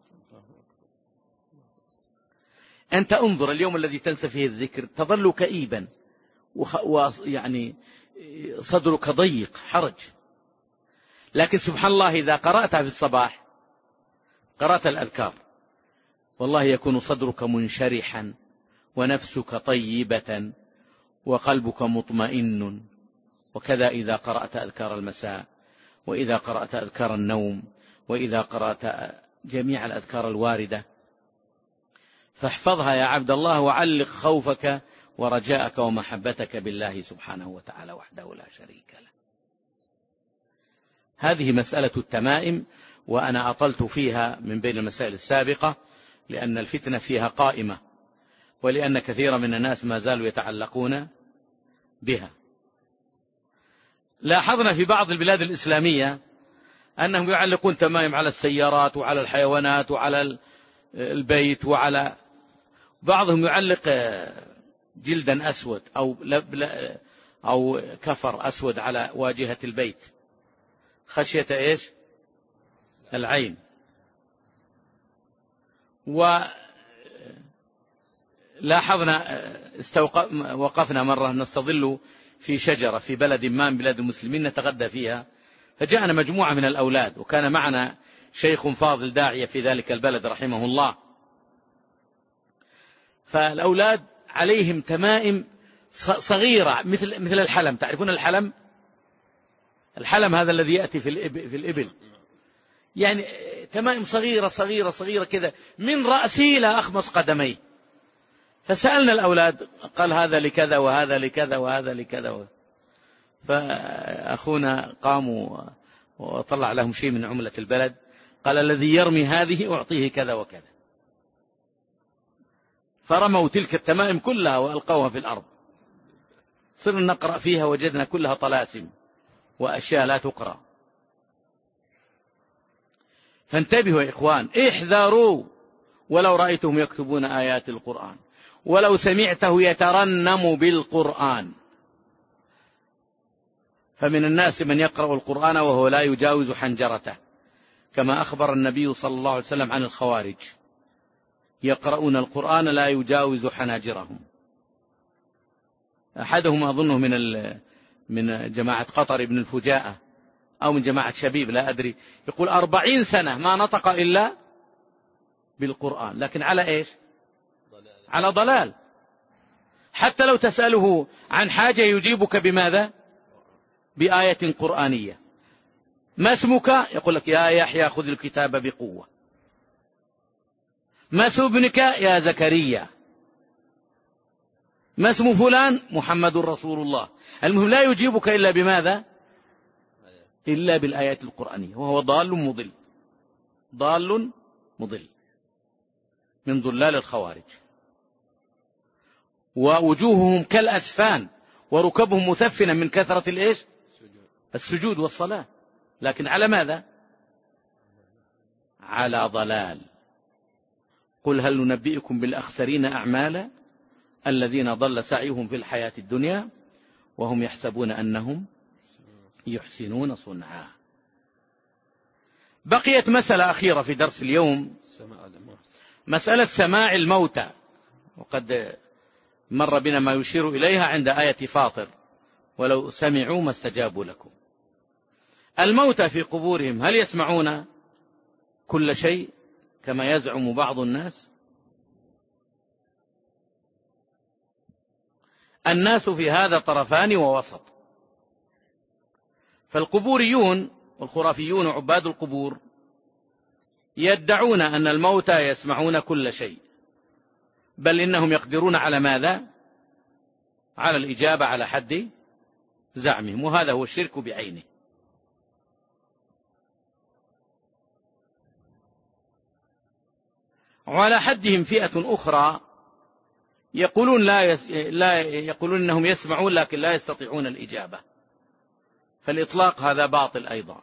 أنت انظر اليوم الذي تنسى فيه الذكر تظل كئيبا، ويعني صدرك ضيق حرج، لكن سبحان الله إذا قرأتها في الصباح، قرأت الأذكار، والله يكون صدرك منشرحا ونفسك طيبة وقلبك مطمئن. وكذا إذا قرأت أذكار المساء، وإذا قرأت أذكار النوم، وإذا قرأت جميع الأذكار الواردة، فاحفظها يا عبد الله، وعلق خوفك ورجاءك ومحبتك بالله سبحانه وتعالى وحده لا شريك له. هذه مسألة التمائم، وأنا أطلت فيها من بين المسائل السابقة لأن الفتنة فيها قائمة، ولأن كثير من الناس ما زالوا يتعلقون بها. لاحظنا في بعض البلاد الإسلامية أنهم يعلقون تمائم على السيارات وعلى الحيوانات وعلى البيت، وعلى بعضهم يعلق جلدا أسود أو, أو كفر أسود على واجهة البيت خشية إيش؟ العين. ولاحظنا وقفنا مرة نستظل في شجرة في بلد ما من بلاد المسلمين نتغدى فيها، فجاءنا مجموعة من الأولاد، وكان معنا شيخ فاضل داعية في ذلك البلد رحمه الله. فالأولاد عليهم تمائم صغيرة مثل مثل الحلم. تعرفون الحلم؟ الحلم هذا الذي يأتي في الإبل، يعني تمائم صغيرة صغيرة صغيرة كذا من رأسه إلى أخمص قدميه. فسألنا الأولاد، قال هذا لكذا وهذا لكذا وهذا لكذا. فأخونا قاموا وطلع لهم شيء من عملة البلد، قال الذي يرمي هذه أعطيه كذا وكذا. فرموا تلك التمائم كلها وألقوها في الأرض. صرنا نقرأ فيها وجدنا كلها طلاسم وأشياء لا تقرأ. فانتبهوا يا إخوان، احذروا ولو رأيتهم يكتبون آيات القرآن، ولو سمعته يترنم بالقرآن. فمن الناس من يقرأ القرآن وهو لا يجاوز حنجرته، كما أخبر النبي صلى الله عليه وسلم عن الخوارج، يقرؤون القرآن لا يجاوز حناجرهم. أحدهم أظنه من من جماعة قطر ابن الفجاءة أو من جماعة شبيب لا أدري، يقول أربعين سنة ما نطق إلا بالقرآن، لكن على إيش؟ على ضلال. حتى لو تسأله عن حاجة يجيبك بماذا؟ بآية قرآنية. ما اسمك؟ يقول لك يا يحيى خذ الكتاب بقوة. ما اسم ابنك؟ يا زكريا. ما اسم فلان؟ محمد رسول الله. المهم لا يجيبك إلا بماذا؟ إلا بالآيات القرآنية، وهو ضال مضل، ضال مضل من ضلال الخوارج، ووجوههم كالأسفان وركبهم مثفنة من كثرة الإيش؟ السجود والصلاة، لكن على ماذا؟ على ضلال. قل هل ننبئكم بالأخسرين أعمالا الذين ضل سعيهم في الحياة الدنيا وهم يحسبون أنهم يحسنون صنعا. بقيت مسألة أخيرة في درس اليوم، مسألة سماع الموتى، وقد مر بنا ما يشير إليها عند آية فاطر ولو سمعوا ما استجابوا لكم. الموتى في قبورهم هل يسمعون كل شيء كما يزعم بعض الناس؟ الناس في هذا طرفان ووسط، فالقبوريون والخرافيون وعباد القبور يدعون أن الموتى يسمعون كل شيء، بل إنهم يقدرون على ماذا؟ على الإجابة على حد زعمهم، وهذا هو الشرك بعينه. وعلى حدهم فئة أخرى يقولون لا, يس... لا يقولون أنهم يسمعون لكن لا يستطيعون الإجابة، فالإطلاق هذا باطل أيضا.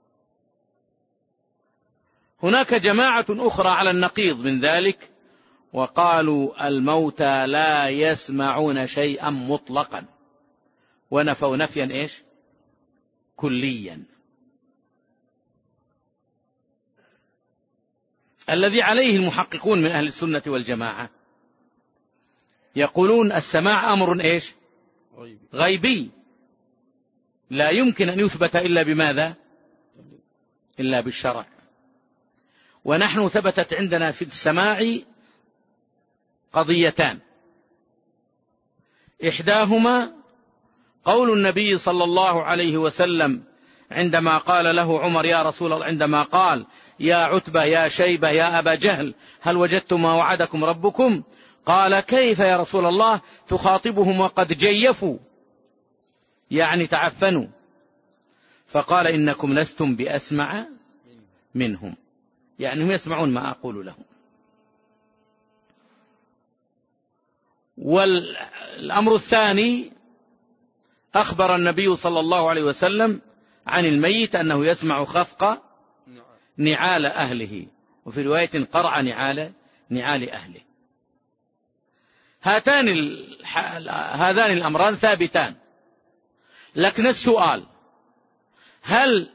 هناك جماعة أخرى على النقيض من ذلك، وقالوا الموتى لا يسمعون شيئا مطلقا، ونفوا نفيا إيش؟ كليا. الذي عليه المحققون من أهل السنة والجماعة يقولون السماع أمر إيش؟ غيبي، لا يمكن أن يثبت إلا بماذا؟ إلا بالشرع. ونحن ثبتت عندنا في السماع قضيتان، إحداهما قول النبي صلى الله عليه وسلم عندما قال له عمر يا رسول الله، عندما قال يا عتبة يا شيبة يا أبا جهل هل وجدتم ما وعدكم ربكم؟ قال كيف يا رسول الله تخاطبهم وقد جيفوا، يعني تعفنوا. فقال إنكم لستم بأسمع منهم، يعني هم يسمعون ما أقول لهم. والأمر الثاني أخبر النبي صلى الله عليه وسلم عن الميت أنه يسمع خفق نعال أهله، وفي رواية قرع نعال نعال أهله. هاتان هذان الأمران ثابتان، لكن السؤال هل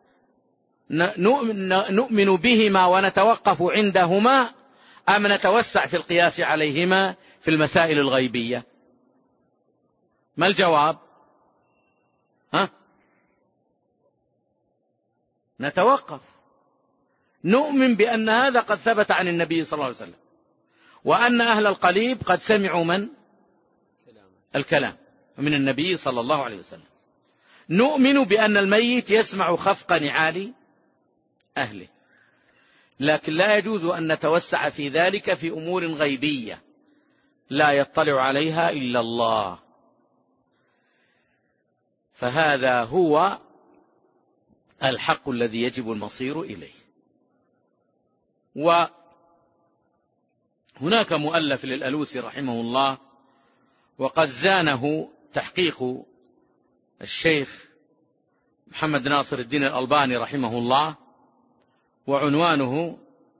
نؤمن بهما ونتوقف عندهما أم نتوسع في القياس عليهما في المسائل الغيبية؟ ما الجواب؟ ها؟ نتوقف، نؤمن بأن هذا قد ثبت عن النبي صلى الله عليه وسلم، وأن أهل القليب قد سمعوا من؟ الكلام من النبي صلى الله عليه وسلم. نؤمن بأن الميت يسمع خفق نعال أهله، لكن لا يجوز أن نتوسع في ذلك في أمور غيبية لا يطلع عليها إلا الله. فهذا هو الحق الذي يجب المصير إليه. وهناك مؤلف للألوسي رحمه الله، وقد زانه تحقيق الشيخ محمد ناصر الدين الألباني رحمه الله، وعنوانه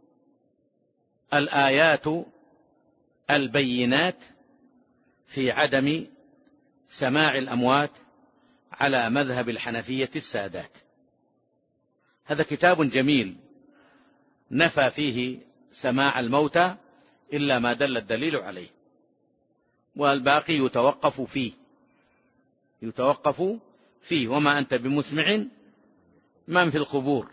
الآيات البينات في عدم سماع الأموات على مذهب الحنفية السادات. هذا كتاب جميل نفى فيه سماع الموتى إلا ما دل الدليل عليه، والباقي يتوقف فيه يتوقف فيه وما أنت بمسمع من في القبور،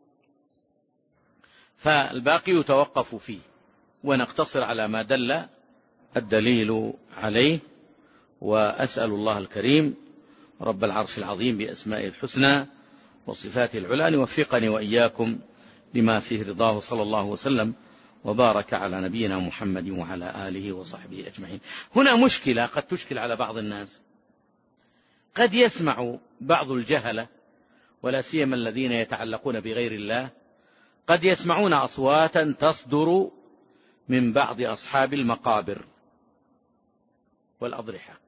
فالباقي يتوقف فيه، ونقتصر على ما دل الدليل عليه. وأسأل الله الكريم رب العرش العظيم بأسمائه الحسنى وصفاته العلى أن يوفقني وإياكم لما فيه رضاه، صلى الله وسلم وبارك على نبينا محمد وعلى آله وصحبه أجمعين. هنا مشكلة قد تشكل على بعض الناس، قد يسمع بعض الجهلة ولا سيما الذين يتعلقون بغير الله قد يسمعون أصواتا تصدر من بعض أصحاب المقابر والأضرحة،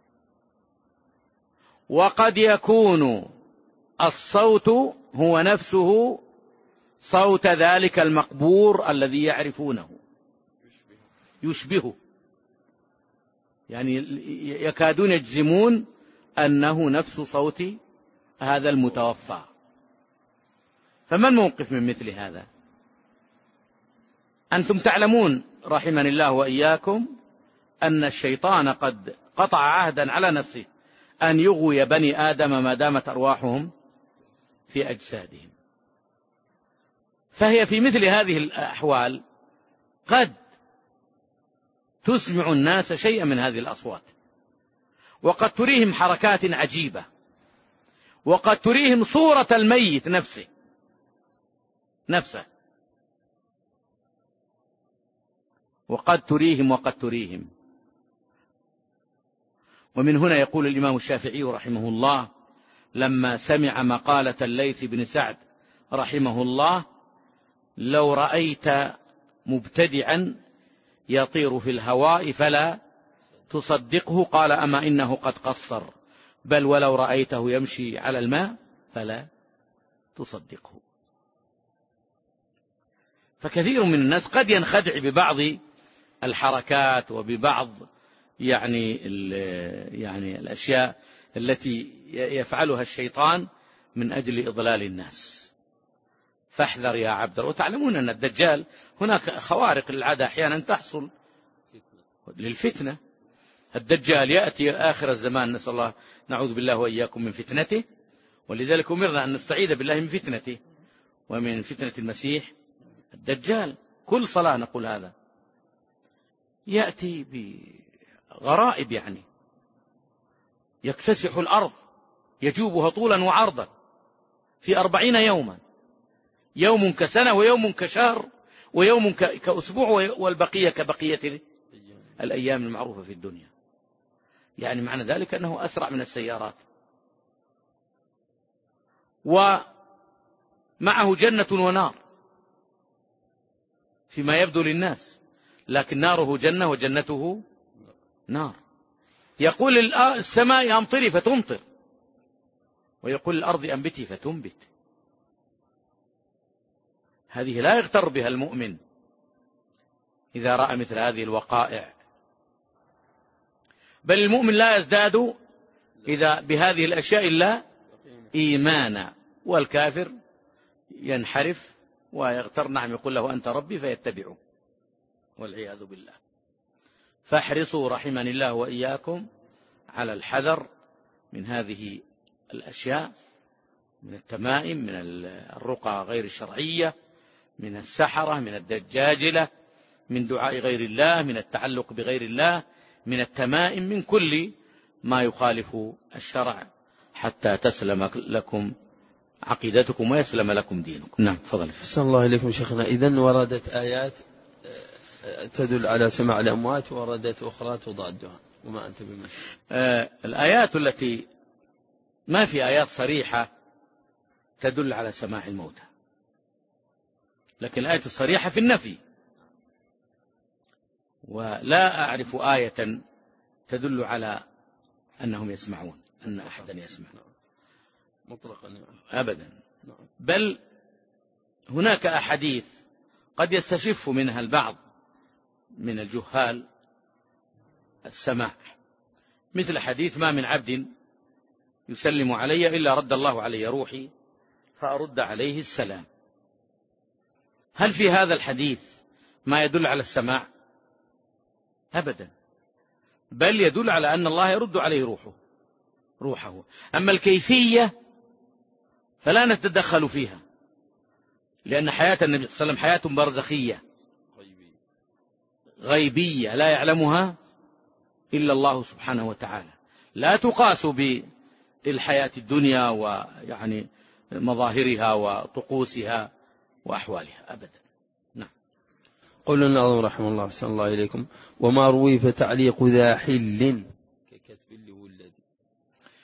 وقد يكون الصوت هو نفسه صوت ذلك المقبور الذي يعرفونه، يشبهه، يعني يكادون يجزمون أنه نفس صوت هذا المتوفى. فما الموقف من مثل هذا؟ أنتم تعلمون رحمني الله وإياكم أن الشيطان قد قطع عهدا على نفسه أن يغوي بني آدم ما دامت أرواحهم في أجسادهم، فهي في مثل هذه الأحوال قد تسمع الناس شيئا من هذه الأصوات، وقد تريهم حركات عجيبة، وقد تريهم صورة الميت نفسه نفسه وقد تريهم وقد تريهم. ومن هنا يقول الإمام الشافعي رحمه الله لما سمع مقالة الليث بن سعد رحمه الله: لو رأيت مبتدعا يطير في الهواء فلا تصدقه، قال: أما إنه قد قصر، بل ولو رأيته يمشي على الماء فلا تصدقه. فكثير من الناس قد ينخدع ببعض الحركات وببعض يعني يعني الأشياء التي يفعلها الشيطان من أجل إضلال الناس. فاحذر يا عبد الله. وتعلمون أن الدجال هناك خوارق للعادة أحيانا تحصل للفتنة. الدجال يأتي آخر الزمان، نسأل الله نعوذ بالله وإياكم من فتنته، ولذلك أمرنا أن نستعيذ بالله من فتنته ومن فتنة المسيح الدجال. كل صلاة نقول هذا. يأتي بغرائب، يعني يكتسح الأرض يجوبها طولا وعرضا في أربعين يوما، يوم كسنة ويوم كشهر ويوم كأسبوع والبقية كبقية الأيام المعروفة في الدنيا. يعني معنى ذلك أنه أسرع من السيارات. ومعه جنة ونار فيما يبدو للناس، لكن ناره جنة وجنته نار. يقول السماء أمطري فتمطر، ويقول الأرض أنبتي فتنبت. هذه لا يغتر بها المؤمن إذا رأى مثل هذه الوقائع، بل المؤمن لا يزداد إذا بهذه الأشياء إلا إيمانا، والكافر ينحرف ويغتر. نعم، يقول له أنت ربي فيتبعه، والعياذ بالله. فاحرصوا رحمني الله وإياكم على الحذر من هذه الأشياء، من التمائم، من الرقى غير الشرعية، من السحرة، من الدجاجلة، من دعاء غير الله، من التعلق بغير الله، من التمائم، من كل ما يخالف الشرع، حتى تسلم لكم عقيدتكم ويسلم لكم دينكم. نعم، تفضل. أحسن الله إليكم شيخنا. إذن وردت آيات تدل على سماع الأموات، وردت أخرى تضادها، وما أنت بمشي. آه الآيات التي ما في آيات صريحة تدل على سماع الموتى، لكن الآية الصريحة في النفي. ولا أعرف آية تدل على أنهم يسمعون، أن أحدا يسمع مطلقا أبدا. بل هناك أحاديث قد يستشف منها البعض من الجهال السماع، مثل حديث: ما من عبد يسلم علي إلا رد الله علي روحي فأرد عليه السلام. هل في هذا الحديث ما يدل على السماع؟ أبدا، بل يدل على أن الله يرد عليه روحه روحه. أما الكيفية فلا نتدخل فيها، لأن حياة النبي صلى الله عليه وسلم حياة برزخية غيبية لا يعلمها إلا الله سبحانه وتعالى، لا تقاس بالحياة الدنيا ويعني مظاهرها وطقوسها وأحوالها أبدا. نعم. قول الناظم رحمه الله أحسن الله إليكم: وما روي فتعليق ذا حل ككتب لولد.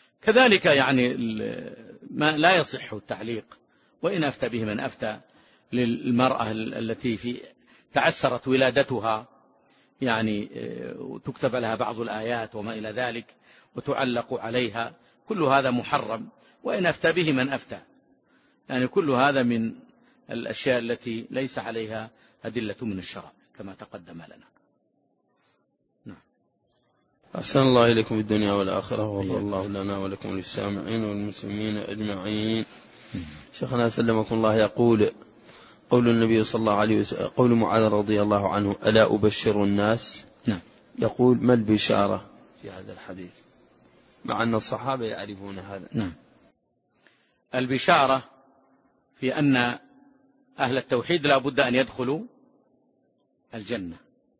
كذلك يعني ما لا يصح التعليق، وإن أفتى به من أفتى، للمرأة التي في تعسرت ولادتها، يعني تكتب لها بعض الآيات وما إلى ذلك وتعلق عليها، كل هذا محرم، وإن أفتى به من أفتى، يعني كل هذا من الأشياء التي ليس عليها أدلة من الشرع كما تقدم لنا. نعم. أحسن الله إليكم في الدنيا والآخرة، والله الله لنا ولكم للسامعين والمسلمين أجمعين. شيخنا سلمكم الله يقول: قول النبي صلى الله عليه وسلم، قول معاذ رضي الله عنه: ألا أبشر الناس؟ نعم. يقول: ما البشارة في هذا الحديث؟ مع أن الصحابة يعرفون هذا. نعم. البشارة في أن أهل التوحيد لا بد أن يدخلوا الجنة،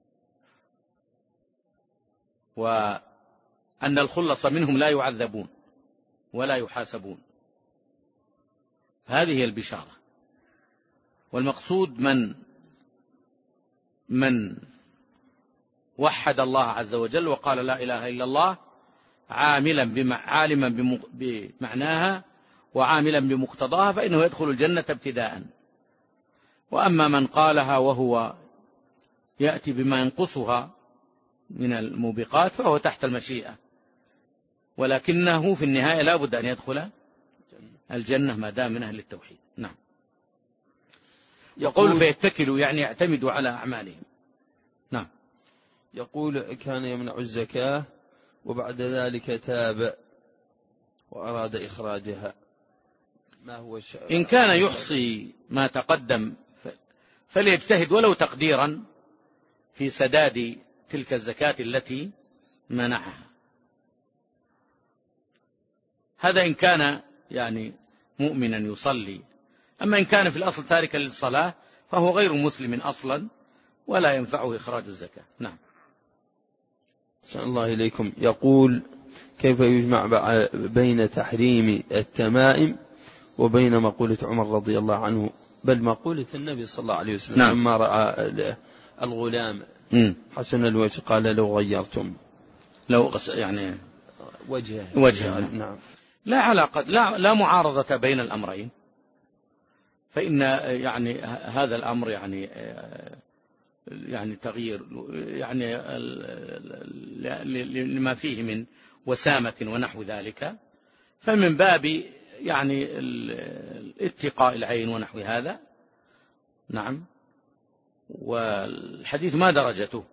وأن الخلص منهم لا يعذبون ولا يحاسبون، هذه هي البشارة. والمقصود من من وحد الله عز وجل وقال لا إله إلا الله عاملا بمع عالما بمعناها وعاملا بمقتضاها فإنه يدخل الجنة ابتداء. وأما من قالها وهو يأتي بما ينقصها من الموبقات فهو تحت المشيئة، ولكنه في النهاية لا بد أن يدخل الجنة ما دام من أهل التوحيد. نعم. يقول فيتكلوا يعني يعتمدوا على أعمالهم. نعم. يقول: كان يمنع الزكاة وبعد ذلك تاب وأراد إخراجها، ما هو الشيء؟ إن كان يحصي ما تقدم فليجتهد ولو تقديرا في سداد تلك الزكاة التي منعها، هذا إن كان يعني مؤمنا يصلي. أما إن كان في الأصل تاركا للصلاة فهو غير مسلم أصلا ولا ينفعه إخراج الزكاة. نعم. أحسن الله إليكم. يقول: كيف يجمع بين تحريم التمائم وبين مقولة عمر رضي الله عنه، بل مقولة النبي صلى الله عليه وسلم؟ نعم. لما رأى الغلام م. حسن الوجه قال: لو غيرتم لو يعني وجهه وجهه. نعم. لا علاقة، لا, لا معارضة بين الأمرين، فإن يعني هذا الأمر يعني يعني تغيير يعني لما فيه من وسامة ونحو ذلك، فمن باب يعني اتقاء العين ونحو هذا. نعم. والحديث ما درجته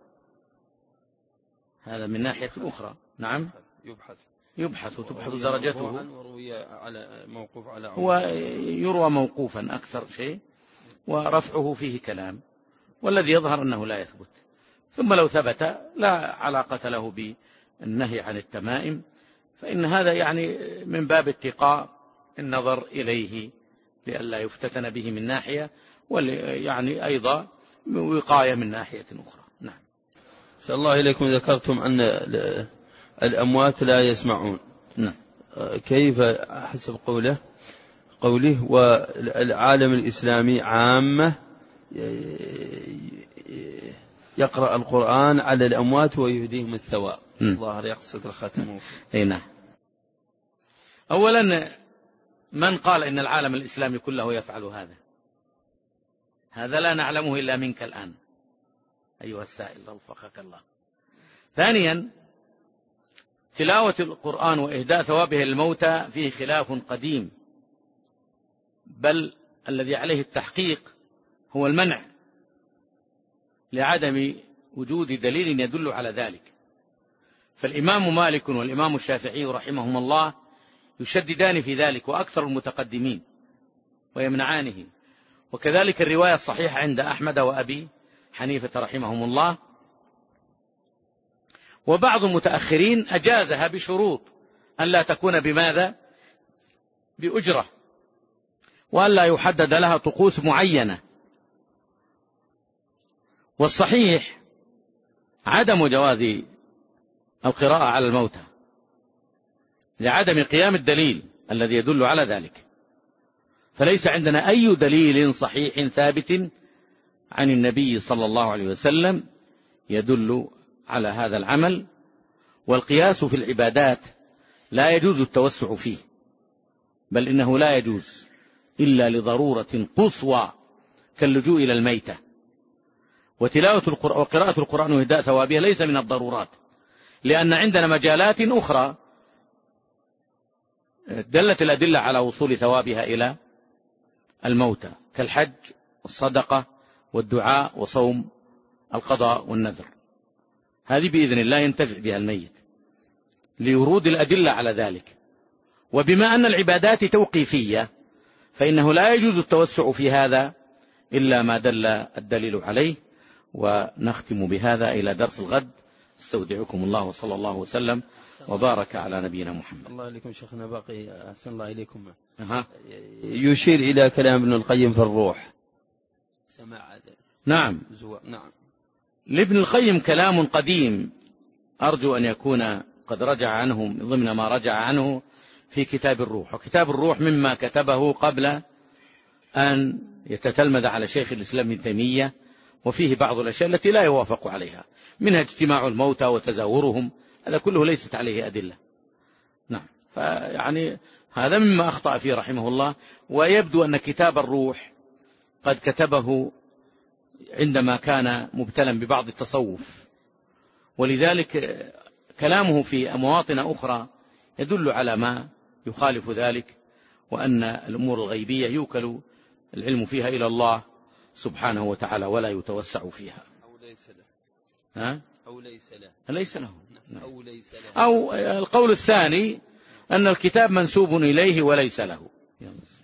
هذا من ناحية أخرى. نعم. يبحث يبحث وتبحث درجته، على موقوف على عمر، هو يروى موقوفا أكثر شيء ورفعه فيه كلام، والذي يظهر أنه لا يثبت. ثم لو ثبت لا علاقة له بالنهي عن التمائم، فإن هذا يعني من باب اتقاء النظر إليه لئلا يفتتن به من ناحية، ويعني أيضا وقاية من ناحية أخرى. نعم. سأل الله إليكم، ذكرتم أن الأموات لا يسمعون. نعم. كيف حسب قوله قوله والعالم الإسلامي عامة يقرأ القرآن على الأموات ويهديهم الثواب؟ ظاهر يقصد الختم. أي نعم. أولا، من قال إن العالم الإسلامي كله يفعل هذا؟ هذا لا نعلمه إلا منك الآن أيها السائل، وفقك الله. ثانيا، تلاوة القرآن وإهداء ثوابه للموتى فيه خلاف قديم، بل الذي عليه التحقيق هو المنع لعدم وجود دليل يدل على ذلك. فالإمام مالك والإمام الشافعي رحمهما الله يشددان في ذلك، وأكثر المتقدمين، ويمنعانه. وكذلك الرواية الصحيحة عند أحمد وأبي حنيفة رحمهم الله. وبعض المتأخرين أجازها بشروط أن لا تكون بماذا؟ بأجرة، وأن لا يحدد لها طقوس معينة. والصحيح عدم جواز القراءة على الموتى لعدم قيام الدليل الذي يدل على ذلك، فليس عندنا أي دليل صحيح ثابت عن النبي صلى الله عليه وسلم يدل على هذا العمل. والقياس في العبادات لا يجوز التوسع فيه، بل إنه لا يجوز إلا لضرورة قصوى كاللجوء إلى الميتة. وتلاوة القرآن وقراءة القرآن وإهداء ثوابها ليس من الضرورات، لأن عندنا مجالات أخرى دلت الأدلة على وصول ثوابها إلى الموتى، كالحج والصدقة والدعاء وصوم القضاء والنذر. هذه بإذن الله ينتفع بها الميت لورود الأدلة على ذلك. وبما أن العبادات توقيفية فإنه لا يجوز التوسع في هذا إلا ما دل الدليل عليه. ونختم بهذا إلى درس الغد. استودعكم الله وصلى الله وسلم وبارك على نبينا محمد. الله عليكم شيخنا، باقي أحسن الله إليكم. أه. يشير إلى كلام ابن القيم في الروح. سماع نعم. نعم. لابن القيم كلام قديم، أرجو أن يكون قد رجع عنه ضمن ما رجع عنه في كتاب الروح. وكتاب الروح مما كتبه قبل أن يتتلمذ على شيخ الإسلام ابن تيمية، وفيه بعض الأشياء التي لا يوافق عليها، منها اجتماع الموتى وتزاورهم، هذا كله ليست عليه أدلة. نعم. فيعني هذا مما أخطأ فيه رحمه الله. ويبدو أن كتاب الروح قد كتبه عندما كان مبتلا ببعض التصوف، ولذلك كلامه في مواطن أخرى يدل على ما يخالف ذلك، وأن الأمور الغيبية يوكل العلم فيها إلى الله سبحانه وتعالى ولا يتوسع فيها. أو ليس له. ها؟ أو ليس له. ليس له. أو ليس له. أو القول الثاني أن الكتاب منسوب إليه وليس له.